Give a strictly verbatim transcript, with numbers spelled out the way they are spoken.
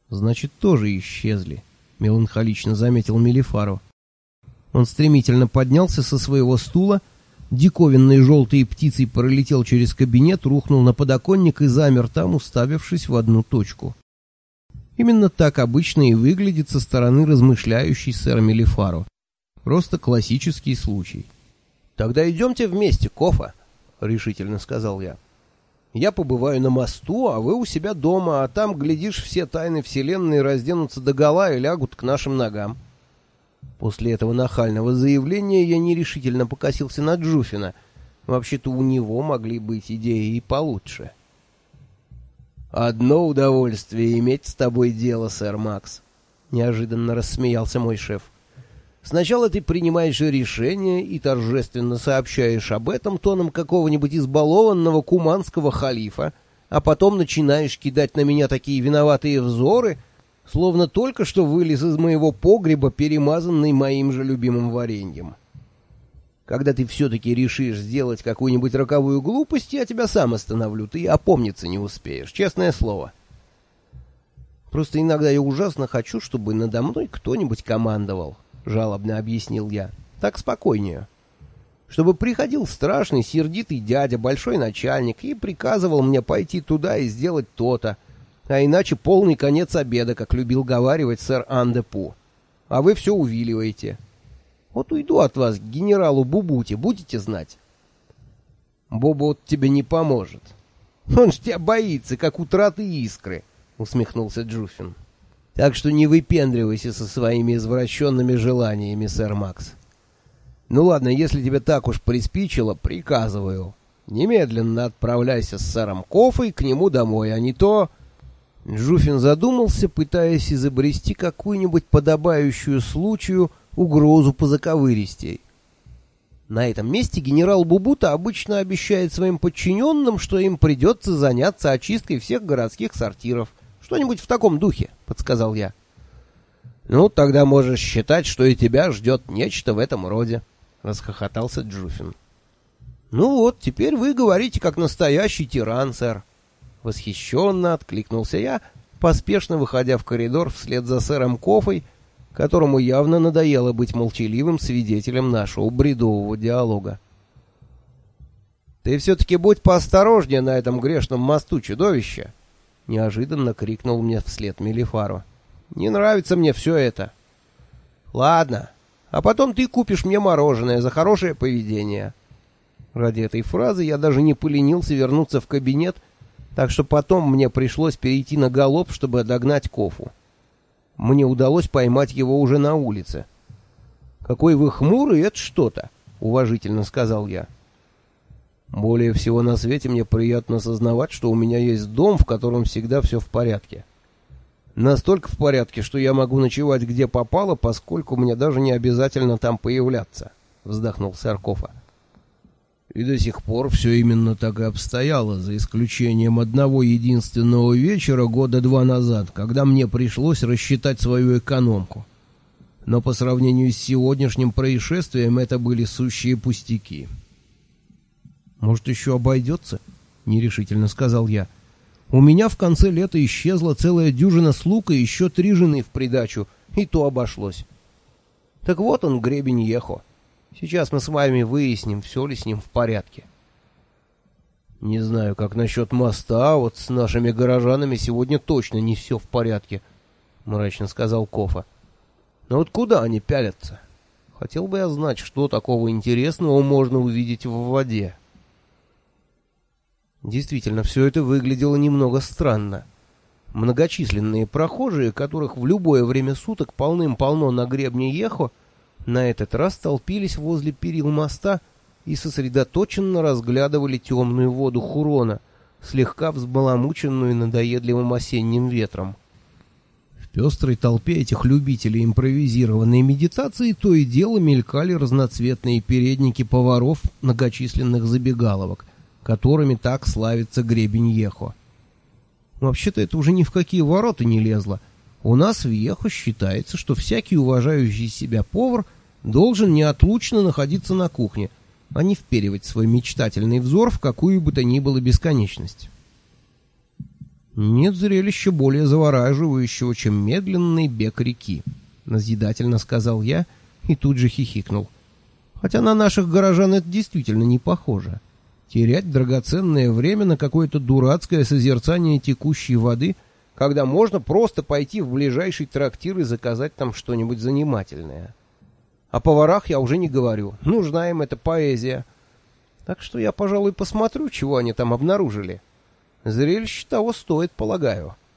Значит, тоже исчезли, меланхолично заметил Мелифаро. Он стремительно поднялся со своего стула, диковинной желтой птицей пролетел через кабинет, рухнул на подоконник и замер там, уставившись в одну точку. Именно так обычно и выглядит со стороны размышляющий сэр Мелифаро. Просто классический случай. «Тогда идемте вместе, Кофа», — решительно сказал я. «Я побываю на мосту, а вы у себя дома, а там, глядишь, все тайны вселенной разденутся догола и лягут к нашим ногам». После этого нахального заявления я нерешительно покосился на Джуфина. Вообще-то у него могли быть идеи и получше. «Одно удовольствие иметь с тобой дело, сэр Макс», — неожиданно рассмеялся мой шеф. «Сначала ты принимаешь решение и торжественно сообщаешь об этом тоном какого-нибудь избалованного куманского халифа, а потом начинаешь кидать на меня такие виноватые взоры, словно только что вылез из моего погреба, перемазанный моим же любимым вареньем. Когда ты все-таки решишь сделать какую-нибудь роковую глупость, я тебя сам остановлю, ты опомниться не успеешь, честное слово. Просто иногда я ужасно хочу, чтобы надо мной кто-нибудь командовал», — жалобно объяснил я. «Так спокойнее. Чтобы приходил страшный, сердитый дядя, большой начальник, и приказывал мне пойти туда и сделать то-то, а иначе полный конец обеда, как любил говаривать сэр Андепу. А вы все увиливаете. Вот уйду от вас к генералу Бубути, будете знать». «Боба вот тебе не поможет. Он ж тебя боится, как утраты искры», — усмехнулся Джуфин. «Так что не выпендривайся со своими извращенными желаниями, сэр Макс. Ну ладно, если тебе так уж приспичило, приказываю. Немедленно отправляйся с сэром Кофой к нему домой, а не то...» Джуфин задумался, пытаясь изобрести какую-нибудь подобающую случаю угрозу позаковыристей. На этом месте генерал Бубута обычно обещает своим подчиненным, что им придется заняться очисткой всех городских сортиров. Что-нибудь в таком духе, — подсказал я. «Ну, тогда можешь считать, что и тебя ждет нечто в этом роде», — расхохотался Джуфин. «Ну вот, теперь вы говорите, как настоящий тиран, сэр». Восхищенно откликнулся я, поспешно выходя в коридор вслед за сэром Кофой, которому явно надоело быть молчаливым свидетелем нашего бредового диалога. «Ты все-таки будь поосторожнее на этом грешном мосту, чудовище!» — неожиданно крикнул мне вслед Мелифаро. «Не нравится мне все это». «Ладно, а потом ты купишь мне мороженое за хорошее поведение». Ради этой фразы я даже не поленился вернуться в кабинет, так что потом мне пришлось перейти на галоп, чтобы догнать Кофу. Мне удалось поймать его уже на улице. «Какой вы хмурый, это что-то», — уважительно сказал я. «Более всего на свете мне приятно сознавать, что у меня есть дом, в котором всегда все в порядке. Настолько в порядке, что я могу ночевать где попало, поскольку мне даже не обязательно там появляться», — вздохнул сэр Кофа. «И до сих пор все именно так и обстояло, за исключением одного единственного вечера года два назад, когда мне пришлось рассчитать свою экономку. Но по сравнению с сегодняшним происшествием это были сущие пустяки». «Может, еще обойдется?» — нерешительно сказал я. «У меня в конце лета исчезла целая дюжина слуг и еще три жены в придачу, и то обошлось. Так вот он, гребень Ехо. Сейчас мы с вами выясним, все ли с ним в порядке». «Не знаю, как насчет моста, а вот с нашими горожанами сегодня точно не все в порядке», — мрачно сказал Кофа. «Но вот куда они пялятся? Хотел бы я знать, что такого интересного можно увидеть в воде». Действительно, все это выглядело немного странно. Многочисленные прохожие, которых в любое время суток полным-полно на гребне Ехо, на этот раз толпились возле перил моста и сосредоточенно разглядывали темную воду Хурона, слегка взбаламученную надоедливым осенним ветром. В пестрой толпе этих любителей импровизированной медитации то и дело мелькали разноцветные передники поваров многочисленных забегаловок, которыми так славится гребень Ехо. Вообще-то это уже ни в какие ворота не лезло. У нас в Ехо считается, что всякий уважающий себя повар должен неотлучно находиться на кухне, а не вперивать свой мечтательный взор в какую бы то ни было бесконечность. «Нет зрелища более завораживающего, чем медленный бег реки», — назидательно сказал я и тут же хихикнул. «Хотя на наших горожан это действительно не похоже. Терять драгоценное время на какое-то дурацкое созерцание текущей воды, когда можно просто пойти в ближайший трактир и заказать там что-нибудь занимательное. О поварах я уже не говорю, нужна им эта поэзия. Так что я, пожалуй, посмотрю, чего они там обнаружили. Зрелище того стоит, полагаю».